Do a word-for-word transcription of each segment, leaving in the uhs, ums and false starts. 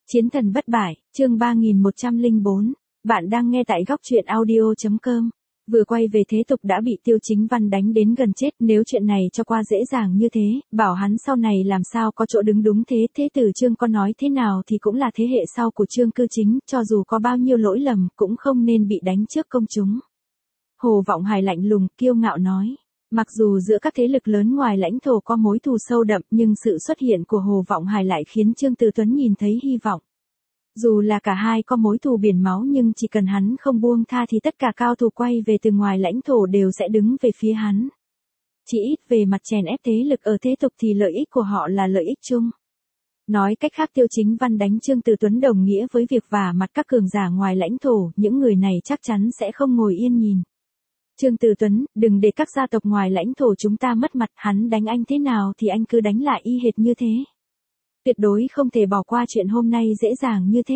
Chiến thần bất bại, chương ba nghìn một trăm lẻ bốn. Bạn đang nghe tại góc truyện audio chấm com. Vừa quay về thế tục đã bị Tiêu Chính Văn đánh đến gần chết, nếu chuyện này cho qua dễ dàng như thế, bảo hắn sau này làm sao có chỗ đứng đúng thế. Thế tử Trương có nói thế nào thì cũng là thế hệ sau của Trương Cư Chính, cho dù có bao nhiêu lỗi lầm cũng không nên bị đánh trước công chúng. Hồ Vọng Hải lạnh lùng, kiêu ngạo nói. Mặc dù giữa các thế lực lớn ngoài lãnh thổ có mối thù sâu đậm, nhưng sự xuất hiện của Hồ Vọng Hải lại khiến Trương Từ Tuấn nhìn thấy hy vọng. Dù là cả hai có mối thù biển máu nhưng chỉ cần hắn không buông tha thì tất cả cao thủ quay về từ ngoài lãnh thổ đều sẽ đứng về phía hắn. Chỉ ít về mặt chèn ép thế lực ở thế tục thì lợi ích của họ là lợi ích chung. Nói cách khác, Tiêu Chính Văn đánh Trương Từ Tuấn đồng nghĩa với việc vả mặt các cường giả ngoài lãnh thổ, những người này chắc chắn sẽ không ngồi yên nhìn. Trương Từ Tuấn, đừng để các gia tộc ngoài lãnh thổ chúng ta mất mặt, hắn đánh anh thế nào thì anh cứ đánh lại y hệt như thế. Tuyệt đối không thể bỏ qua chuyện hôm nay dễ dàng như thế.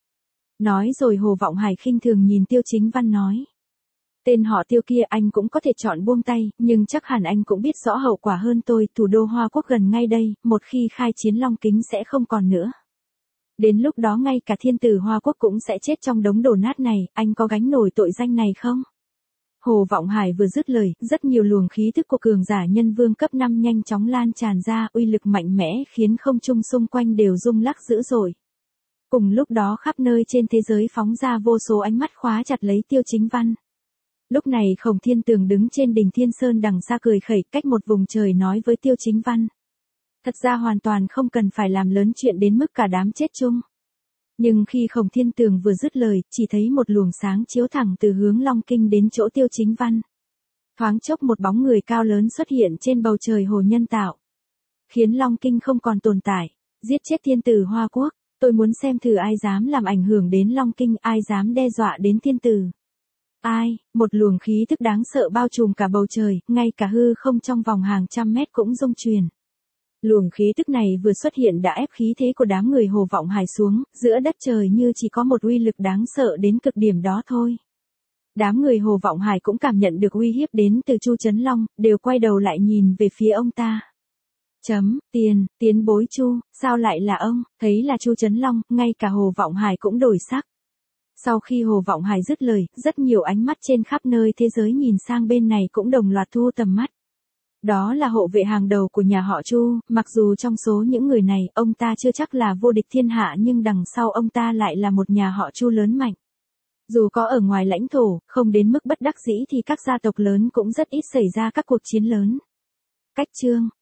Nói rồi Hồ Vọng Hải khinh thường nhìn Tiêu Chính Văn nói. Tên họ Tiêu kia anh cũng có thể chọn buông tay, nhưng chắc hẳn anh cũng biết rõ hậu quả hơn tôi, thủ đô Hoa Quốc gần ngay đây, một khi khai chiến Long Kính sẽ không còn nữa. Đến lúc đó ngay cả thiên tử Hoa Quốc cũng sẽ chết trong đống đổ nát này, anh có gánh nổi tội danh này không? Hồ Vọng Hải vừa dứt lời, rất nhiều luồng khí thức của cường giả nhân vương cấp năm nhanh chóng lan tràn ra, uy lực mạnh mẽ khiến không trung xung quanh đều rung lắc dữ dội. Cùng lúc đó khắp nơi trên thế giới phóng ra vô số ánh mắt khóa chặt lấy Tiêu Chính Văn. Lúc này Khổng Thiên Tường đứng trên đỉnh Thiên Sơn đằng xa cười khẩy, cách một vùng trời nói với Tiêu Chính Văn. Thật ra hoàn toàn không cần phải làm lớn chuyện đến mức cả đám chết chung. Nhưng khi Khổng Thiên Tường vừa dứt lời, chỉ thấy một luồng sáng chiếu thẳng từ hướng Long Kinh đến chỗ Tiêu Chính Văn. Thoáng chốc một bóng người cao lớn xuất hiện trên bầu trời hồ nhân tạo. Khiến Long Kinh không còn tồn tại. Giết chết thiên tử Hoa Quốc, tôi muốn xem thử ai dám làm ảnh hưởng đến Long Kinh, ai dám đe dọa đến thiên tử. Ai, một luồng khí thức đáng sợ bao trùm cả bầu trời, ngay cả hư không trong vòng hàng trăm mét cũng rung chuyển. Luồng khí tức này vừa xuất hiện đã ép khí thế của đám người Hồ Vọng Hải xuống, giữa đất trời như chỉ có một uy lực đáng sợ đến cực điểm đó thôi. Đám người Hồ Vọng Hải cũng cảm nhận được uy hiếp đến từ Chu Trấn Long, đều quay đầu lại nhìn về phía ông ta. Chấm, tiền, Tiến Bối Chu, sao lại là ông? Thấy là Chu Trấn Long, ngay cả Hồ Vọng Hải cũng đổi sắc. Sau khi Hồ Vọng Hải dứt lời, rất nhiều ánh mắt trên khắp nơi thế giới nhìn sang bên này cũng đồng loạt thu tầm mắt. Đó là hộ vệ hàng đầu của nhà họ Chu, mặc dù trong số những người này, ông ta chưa chắc là vô địch thiên hạ nhưng đằng sau ông ta lại là một nhà họ Chu lớn mạnh. Dù có ở ngoài lãnh thổ, không đến mức bất đắc dĩ thì các gia tộc lớn cũng rất ít xảy ra các cuộc chiến lớn. Cách chương,